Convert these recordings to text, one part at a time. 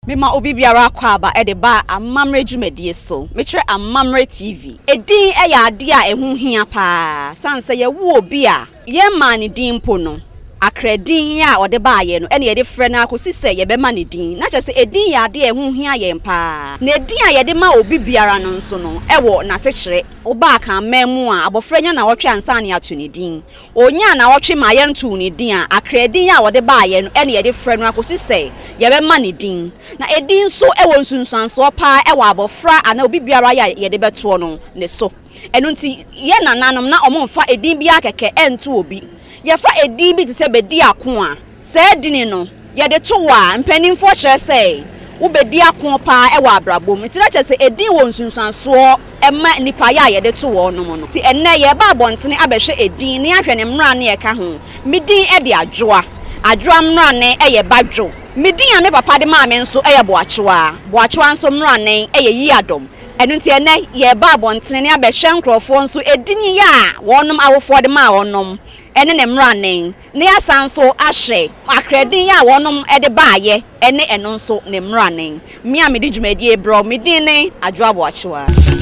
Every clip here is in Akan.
Mema obi biara kwa aba e de ba amamre dwumadie so. Metre amamre TV. Edin e ya ade a ehu hia pa. Sanse ye wo obi a ye ma ne din po no. Akredin a ode ba ye no ene ye de frɛ na akosi sɛ ye be ma ne din. Na kyerɛ sɛ edin ya ade ehu hia ye pa. Na edin a ye de ma obi biara no nso no ɛwɔ na se kyerɛ. Oba kan memu a abofra nya na wɔtwe ansa ne ato ne din. Onya na wɔtwe ma ye nto ne din a akredin a ode ba ye no ene ye de frɛ no akosi sɛ ye be ma ne din. Na edin so ewo nsunsuanso pa ewo abofra ana obi biara ya ye de beto no ne so. Enu nti ye nananom na omomfa edin bia keke ento obi. Ye fa edin bi te se bedi ako a se edin no ye de to wa mpanimfo kyerɛ sɛ wo bedi ako pa ewo abrabom. Nti na kyerɛ sɛ edin wo nsunsuanso ema nipa ya ye de to wo no no. Ti enne ye ba abontene abɛhwɛ edin ne ahwɛ ne mmra ne ye ka ho. Medin e de adwoa mmra ne eye badwo. Medin a me papa de ma me nso eye boachewa nso mmra ne eye yi adom. Enu nti enne ye ba abontene ne abɛhwɛ nkrɔfo nso edin ya wonom awofo de ma wonom ene ne mmra ne asanso ahye akredin ya wonom de baaye ene eno nso ne mmra ne me a me di dwumadie bro medin ne adwoa boachewa.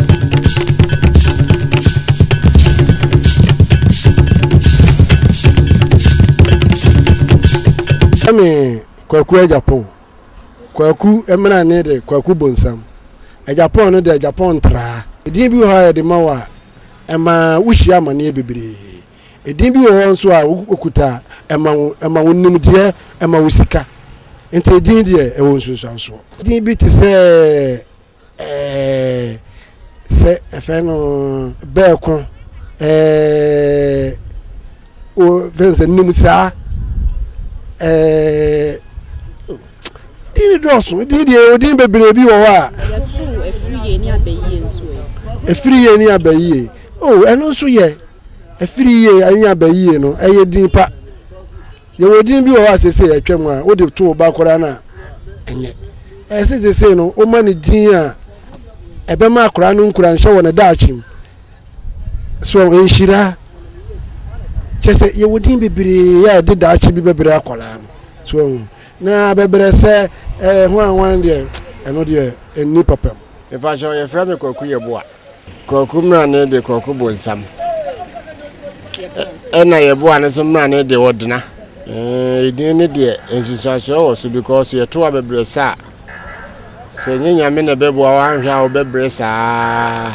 Kwaku Japan. Kwaku emna ne de kwaku bonsam. Japan no de Japan tra. Edin bi ho de mawa ema wuhia mane bebre. Edin bi ho nso a okuta ema wonnim de ema wusika. Enti edin de e won sunsanso. Edin bi ti se efe no beekon o vense nimsa dini doso didi odin bebre bi wo a efriye ni abayiye nso efriye ni abayiye eno nso ye efriye ani abayiye no eye din pa ye odin bi wo a sese ye twem a wo de to ba kora na enye sese no o mani din a ebe ma kora no nkura nhye wo na daachim so enhira chese ye odin bebre ya de daachi bi bebre akola no so na bebre se ho anwan de eno de eni papam e fa so ye fra me Kwaku ye boa Kwaku mra ne de Kwaku bonsam na ye boa ne so mra ne de wodena edin ne de ensusuaso wo so because ye to bebre sa se nyanya me na beboa wa hwa wo bebre sa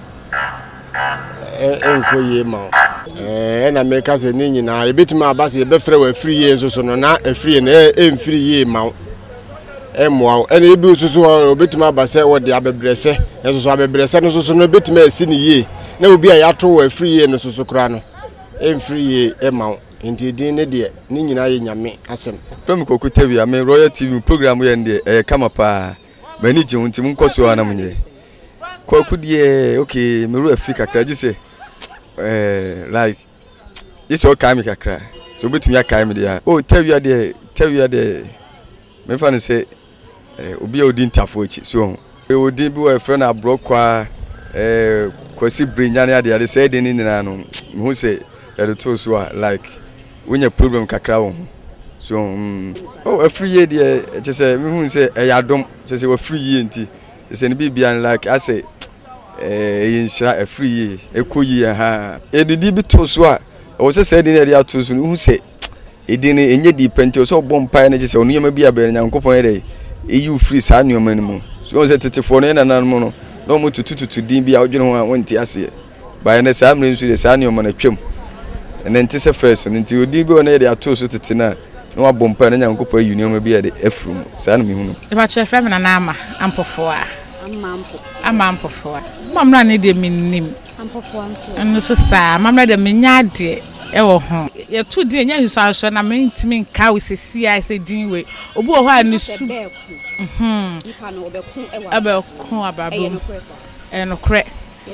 enkoye ma na meka se ni nyina ebetima abase ye befre wa free ye nso so no na free na emfiri ye ma emwa ena ebi so so obetima abase wo de abebrese nso so abebrese no so no betima asi ni ye na obi a yato wa free ye no so so kra no emfiri ye ema nti din ne de ni nyina ye nyame asem pem Kwaku TV a me Royal TV program ye nde kama pa mani je hunti mun koso ana munye Kwaku de okay me ru afika kraji se like this all time kakra so betumi akai me dia tewia de me fa ne say obi a odin tafo echi so odin bi wo friend abro kwa kwasi brinya ne ade say de ni nina no me hu say e to so like wonya problem kakra wo so free year de che say me hu say e yadom che say we free year nti che say ne bibia like I say yinshira free ekoyi ha edidi bi to so a o se se edin e to so hu se edin enye di penti so bompa na je se onu yema bi abere nyankopon ere eyi free sa nuoma ni mu so o se tetefo no na nan mu no no mu tututu din bi a odwene ho a wonti ase ba na sa amre nsu de sa nuoma na twam ene nti se first no nti odi bi o na ye de to so tete na no abompa na nyankopon ayi nuoma bi ade afrum sa na mi hu no e ba che frem na na ama ampofo a Amampofoa. Mamra ne de minim. Ampofoa nso. Eno so sa, mamra de menya de e wo ho. Ye to de nya nso na me ntimi nka we sesi a se din we. Obu wo ha ni su. Nipa no obekun ababom. Eno kre.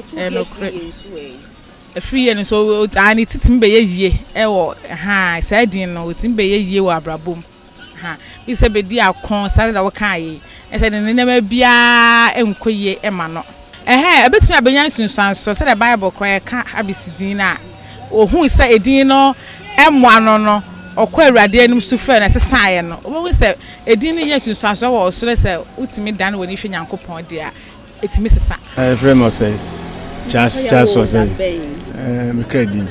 Free ye so ani titim be ye yie e wo ha sa din no titim be ye yie wo abrabom. Bi se be di akon sare da wo kan yi. Ese ne nema bia enkoye ema no ebetimi abenya nsunsuanso se the Bible kwa ka abisidin na ohun se edin no emwa no okwa awurade anim so frɛ na sesae no obo se edin ni yesu nsuaso wo so se utimi dan woni hwe nyankopɔn de a etimi sesa frame say chance was me credit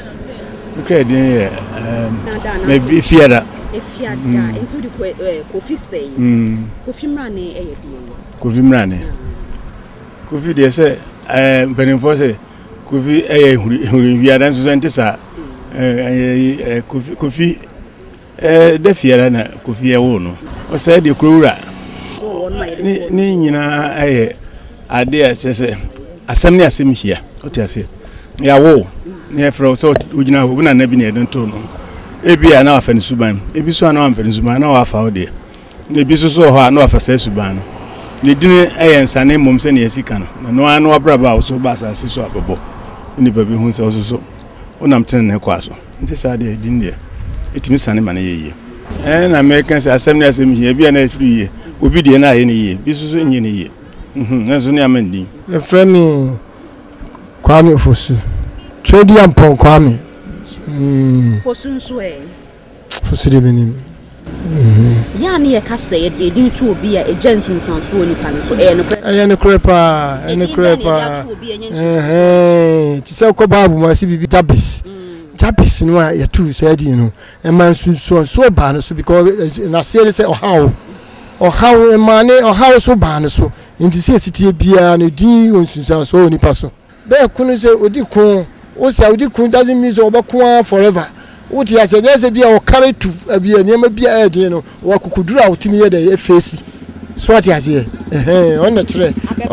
me be fiada into the Kofi say Kofi mrane Kofi mrane Kofi dey say benefo say Kofi huri fiada so ntisa Kofi de fiada na Kofi ewo no o say de krowura ni nyina ade asese asem ne asem hia o ti ase ya wo ne fro so ugina wo na nabi ne don to no ebi ana afani suban ebi so ana afani suban na wa fa o de ne bi so ho ana afa sa suban no ne dine nsane mom se ne yasika no no ana obraba wo so ba sa se so abobo ni babi hu se so onam tene ne kwa so nti sa de din de etimi sane ma na yeye na American say asem ne asem hia bi ana free ye obi de na ye ne ye bi so nye ne ye nazo ne amandi e frame Kwame Fosu trade yampon Kwame Fosu nso Fosu de benim ya ne ye ka say e din tu obi a ejansun sanso onipa no so no krepa ti se ko babu ma si bibi tabis no a ya tu say di no e man sunsun so ba no so because na say say how emane how so ba no so nti se sitie bia no din onsunsan so onipa so be kunu se odikun o se odikun doesn't mean so obekun forever what ya say there say bia o carry to bia niam bia e din no o kokudura otimi ye dey face so what ya say on the tray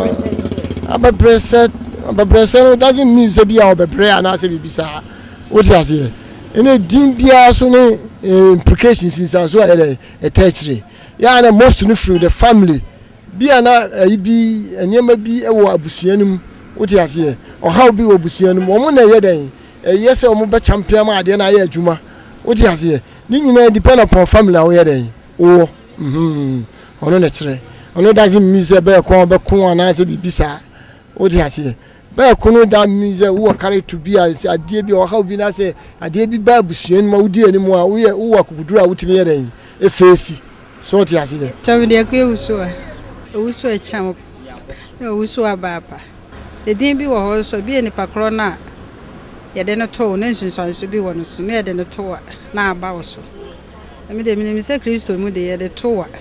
ababrese doesn't mean say bia obebre ana say bibisa what ya say ene din bia so ne implications insan so e tertiary ya na most no through the family bia na ibi eniema bi ewo abusuanum wote ase o how bi wo abusuanum o mo na ye den yese o mo be champion ma ade na ye adwuma wote ase ni nyina depend upon family awo ye den wo ono na kire ono doesn't mean say be ko ana say bibisa wote ase be ko no da mean say wo carry to be as ade bi o how bi na say ade bi ba abusuanum ma wodi ani mu a wo akukudura wotimi ye den e face so what ya see tabi de ko uso e cham uso abapa de din bi wo ho so bi ni pakro na ye de no to na nsunsan so bi wo no so na ye de no to na aba wo so emi de mi se Kristo mu de ye de to wa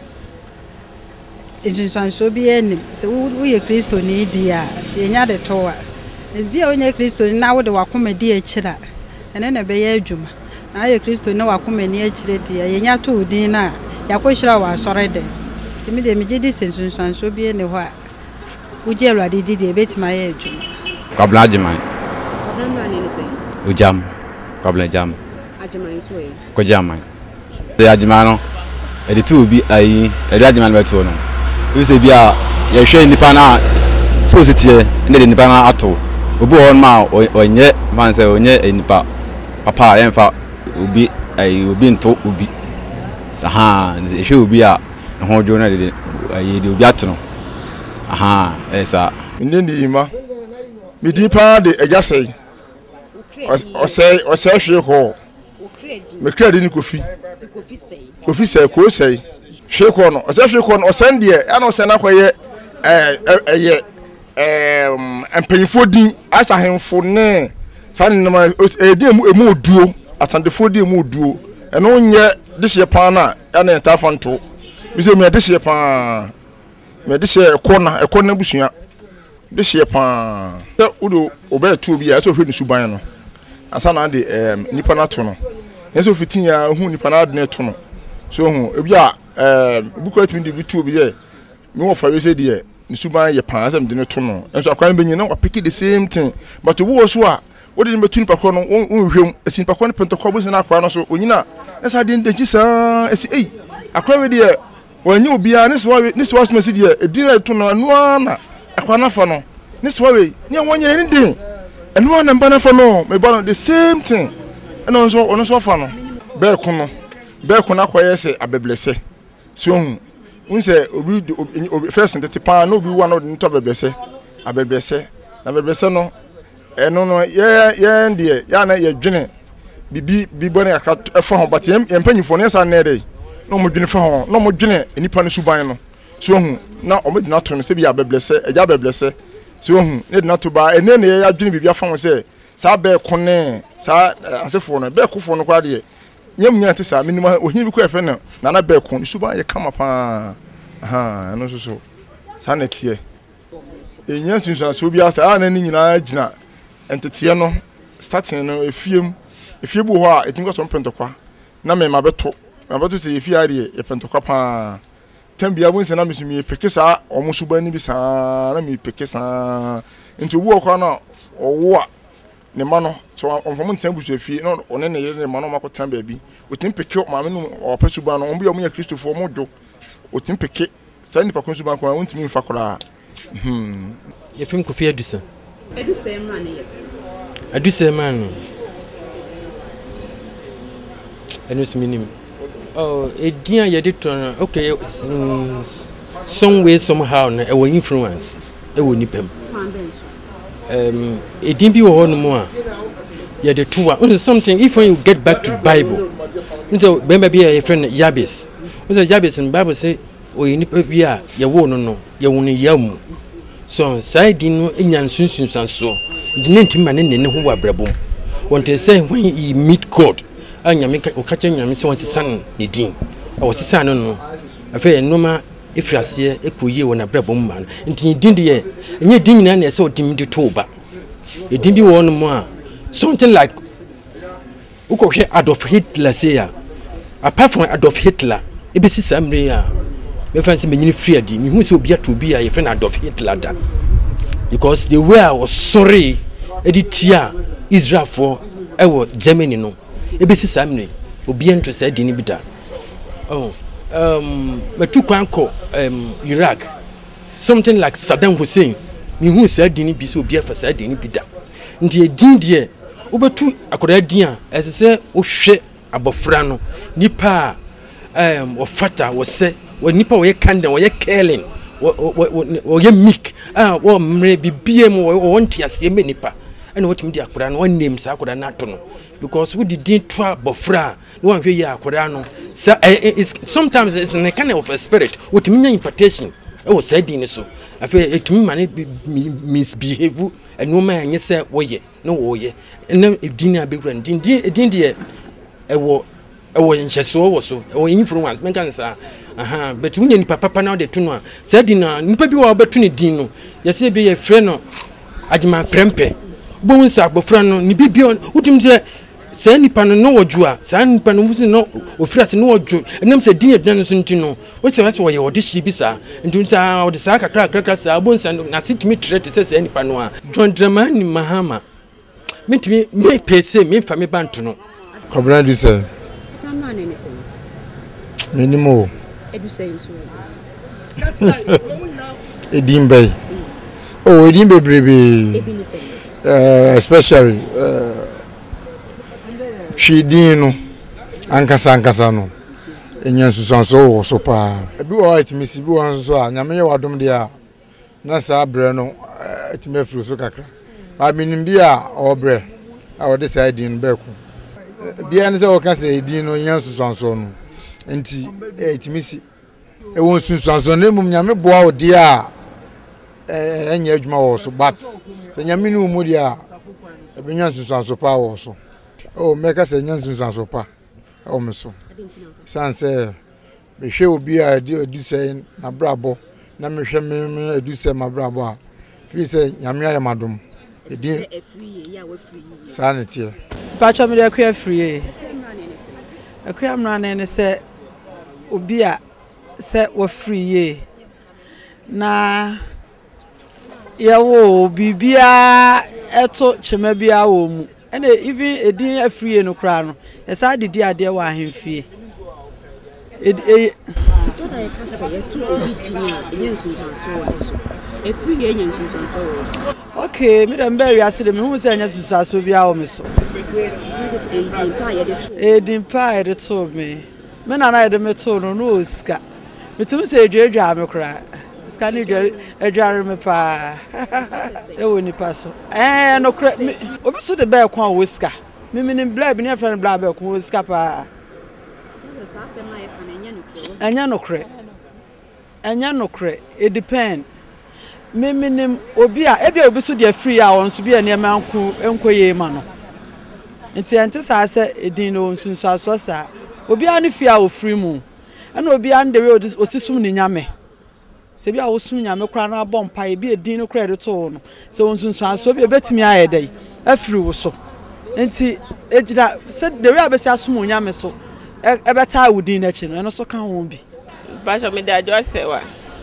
nsunsan so bi eni se wo ye Kristo ni di a ye nya de to wa es bi o nya Kristo na wo de wakoma di e kira ene na be ye adwuma na ye Kristo na wakoma ni e kire di ye nya to din na yakoshira wa sore de timi de mi gidi sensunsan so bi ne ho a uji elwade didi ebetima ye adwuma kabla ajiman ni se ujam kabla jam ajiman so e ko jaman de ajiman no e de tu bi ayi e de ajiman beto no we se bi a ye hwe nipa na so sitie ne de nipa na ato obi won ma onye man se onye nipa papa ye mfa obi ayi obi nto obi saha hwe obi a ho jo na de ayi de obi ato no esa ndi ma mi di pa de ejasei o say hwe ho me kredi ni Kofi sei ko sei hwe ko no o say hwe ko no o send de ya no se na koye empanyfo din asahemfo ne san na edi emu oduo asandefo di emu oduo eno nye de hye pa na ya na ta fanto mi se mi de hye pa me de hye ekona busua de hye pa udo obe tu bi ya so hwe ni suban no asa na de nipa na to no yeso fitin ya hu nipa na de to no so hu ebi a buko timi de bi tu bi ye mi wo fa we se de ni suban ye pa asa me de to no enso akwan be nyi na wa pick the same thing but wo so a wo de me tu nipa ko no wo hwem esi nipa ko ne pentokwa bu se na akwa no so onyina esa de ndenchi sa esi akwa we de wanyi obi a ne so smesi de edina to no anu na akwa na fa no ne so we ne wonye ne den enu na mba na fa no me ba the same thing eno ono so fa no be ku na kwaye se abeblese so hu unse obi first ntete pa no obi wa no nto abeblese na abeblese no eno no ye ndie ya na ye dwene bibi bone akra efa ho but yem panyifo ne sa na dey no mo dwene fa ho no mo dwene enipa no suban no so hu na o medina to no se bia beblese eja beblese so hu ne dina to ba ene ne ya dwene bibia fa ho se sa be kone sa asefo no be kofo no kwa de yem nya te sa minima ohini bi ko efe na be kon suban ye kama pa aha no so sa na tie enya sunsun so bia sa na ni nyina gina entete no starting no efie bu ho a etinko so mpentokwa na me mabeto se efie ari e pentokwa pa tambia bu nse na mesumi pekesa omusuba ni bi sa na mi pekesa nti obu okwa na owo a ne ma no so onfom ntan busu efie no one ne yere ne ma no makotan ba bi otim peke ma me no opasuba no ombu ya Kristofo mojo otim peke sa ni pakon suba ko ontimi mfa kora ye film Kofi Adusa man yes Adusa man enus minim oh edian ye de ton okay some way somehow na e wo influence e wo nipem edin bi wo hono mo a ye de to something if when you get back to Bible so remember be a friend Jabez so Jabez in Bible say o nipa bi a ye wo no ye wo no yam so side no enyan sunsun sanso de ntima ne ho wa brabom want to say when you meet God anyame o kache nyame se won sisan ne din o sisan no afa enoma efrase ekoyie wona brabom ma nti din de enye din nyina na se o dim de toba e din bi won mo a something like ukohwe Adolf Hitler say ya apart from Adolf Hitler e be sisamre ya me fancy me nyini free adi me hu se obi atobi a ye friend Adolf Hitler da because the way I was sorry editia Israel for ewo Germany no ebesi samne obi ento say dini bida metu kwanko Iraq something like Saddam Hussein mi hu say dini bi so obi afa say dini bida ndi edin de obetu akoda din a esese ohwe abofra no nipa ofata wo se wo nipa wo ye kanda wo ye kelling wo ye mik wo mre bibie mu wo wonti ase me nipa ene wotimi di akora no one name sa akora na to no because we didn't try bofra no one hwe ya akora no sometimes it's a kind of a spirit wotimi nya impartation e wo sa di ni so afa etimi mane misbehave eno ma anye se wo ye no wo ye ene edin abegura din de ewo ncheso wo so ewo influence men kan sa but we ni papa na de to no sa di na nipa bi wo betu ni din no yese bi ye frɛ no adima prempe bon sa agbofra no ni bibio utim se nipa no wodwo a sa nipa no musi no ofirase no wodwo enam se din edna no so ntino wo se wo ye wode hyi bi sa ntun sa wode sa kakra sa bon sa na sitimi trete se nipa no a John Dramani Mahama mitimi me pese me fa me bantu no Kobra di se mama ne ne se minimo edu se nso edin bay oh edin bebrebe ebi ne se especially Chidino ankasa no enyan susanso wo so pa ebi wo itimi bi won so a nyame ye wadom de a na sa bre no itimi afiro so kakra ba minim bi a obre a wo de sa din be ku bia ne se wo ka se din no enyan susanso no enti itimi si e won susanso ne mum nyame boa wo de a enya adwuma wo so but se nyame no mu de a ebenyan susanso pa wo so oh meka se nyan sunsanso pa o meso sanse be hwe obi a di se na brabo na me hwe me adu se ma brabo a fi se nyame aye madom edi sanete pacho me de akwa free akwa mra ne se obi a se wo free na yawo bibia eto chema bia wo mu and even edin afrie no kra no esa didi ade wa ahemfie toda e kasa ye tu obi din enyen sunsanso wa so afrie enyen sunsanso wa okay me dem be wiase dem hu se enyen sunsanso bia wo me so edin pa ye de to me na ye de me to no no oska metum se edwadwa me kra skani edware me pa e woni pa so no kra obi so de be kwa woska mimi bla bi ne friend bla be ko sika pa anya no kre it depend mimi obi a ebi obi so de free a won so bi ene ma enkoye ma no nti ente sa se edin no nsunsu aso sa obi a ne fi a o free mu ana obi a ndewe osisum ni nyame se bi a osum nyame kra na abom pa e bi edin no kra de to no se nsunsu aso bi ebetimi ayedai afiri wo so nti ejira se dewe abesi asum nyame so ebeta wudin na chi no eno so kan won bi basho me da jo sewa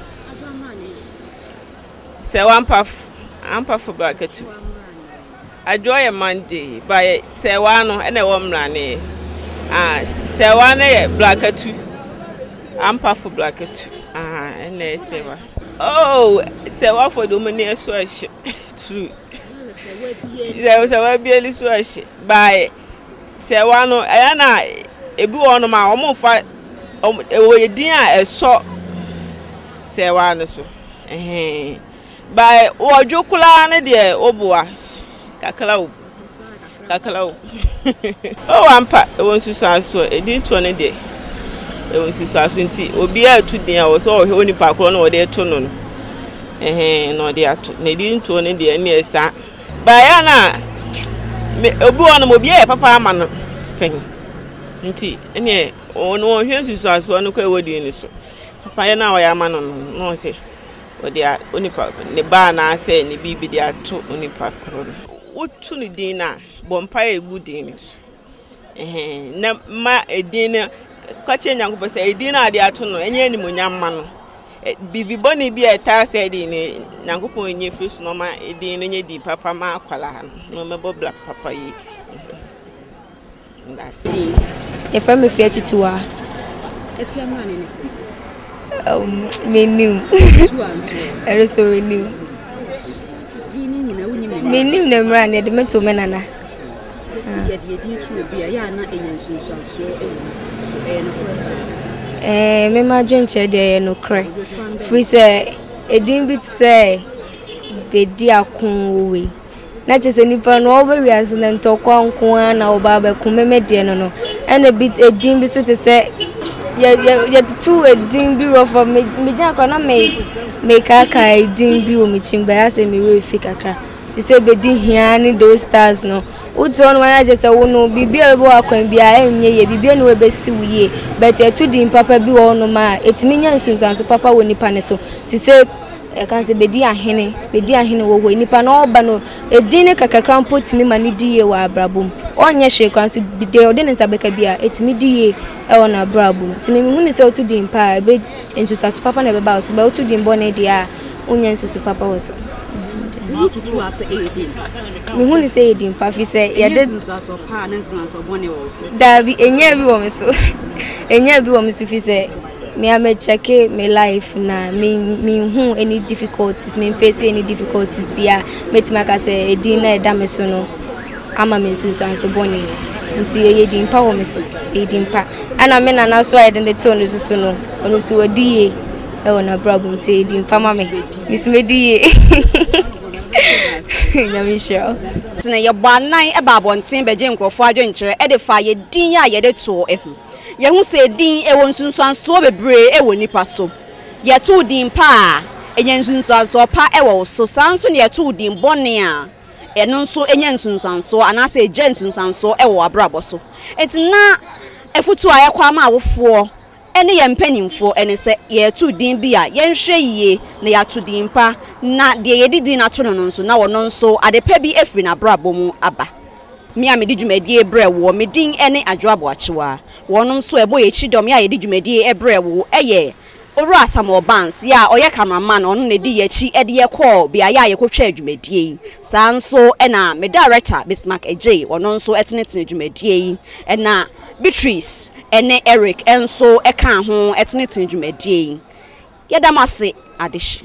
ampaf bracket ajoy Monday by sewa no ene wo mrane sewa na ye bracket ampaf bracket ene sewa oh sewa for the money so true sewa bi eli so by sewa no na ebi wono ma omofa ewo din a eso sewa no so by ojukula ne de oboa kakala o ampa ewon susu aso edin to ne de ewon susu aso nti obi a tu din a wo so ohwe onipa kro no de to no no de ato ne din to ne de ne esa by na obi wono mo bi e papa ama no pen nti ene ono ohwe susu aso no kwa ewodi ni so papa ya na wa ya ama no se odia onipa ne ba na ase ne bibi de ato onipa kro no wotu ni din na bompa egu din so na ma edin ka che nyanko se edin na de ato no enye ni monyamma no bibi boni bi eta se edin ni nyanko pon enye fish no ma edin no nye di papa ma akwala no mebo black papa yi that's it if I'm fear tutua if you am na ni se me new I so we new me new na mra na de meto me nana ye de tu obi a ya na enyansunsu so no presa me ma dwenche de no kre free say edin bit say bedi akon we na chese nipa no oba wiase na ntokwa nko na oba ba kumeme de no ena bit edin bi so te say ya tu edin bi ro for me jan ko na me kaka edin bi o mi chimba ya se me re fi kakra ti se bedi hia ni those stars no uti on wana je se wo no bibia bo akwan bia enye ye bibia no we besi wiye but ya tu din papa bi wo no ma etimi nya nsunsanso papa wo nipa ne so ti se e kan se bedi ahene wo nipa no oba no edin ne kakakra mpo timi ma ni diye wa abrabom onye hwe kwan so bide ode ne nsabeka bia etimi diye e wona abrabom timi mi hu ni se otu din pa be nsunsanso papa na be ba so ba otu din bo ne dia onye nsusu papa wo so tutu ase edin mi hu ni se edin pa fi se ya de nsunsanso pa na nsunsanso bo ne wo so dabi enye bi wo me so fi se me am check my life na me hu any difficulties me face any difficulties bia metima ka se edin na eda me so no ama me nsunsanso bo ne nti edin pa wo me so edin pa ana me na so I dey tell no so no ono so odi e wona problem ti edin pa ma me mismedi nyamisho tena ye banan e ba bonten beje nkrofo adwenkyere e de fa ye din ya ye de to ehu ye hu se din e won sunsuanso bebre e woni pa so ye to din pa enye nsunsuanso pa e wo so sanso ne ye to din bone a eno nso enye nsunsuanso anase eje nsunsuanso e wo abrabo so etina efutu aye kwa ma awofo ene ye mpanimfo ene se ye tu din bia ye nhwe yie na ya tu din pa na de ye didi na to no nso na wono nso adepa bi efri na brabo mu aba mi a me di dwumadi ebre wo me din ene adwoabo achewa wono nso ebo ye chidom ya ye di dwumadi ebre wo eye oru asamo bans ya oye cameraman ono ne di ye chi ede ye call bia ya ye kotwa adwumadi sa nso ena me director Bismarck Ejay wono nso etene dwumadi ena Beatrice ene Eric enso eka ho etene dwumadi yedamase adish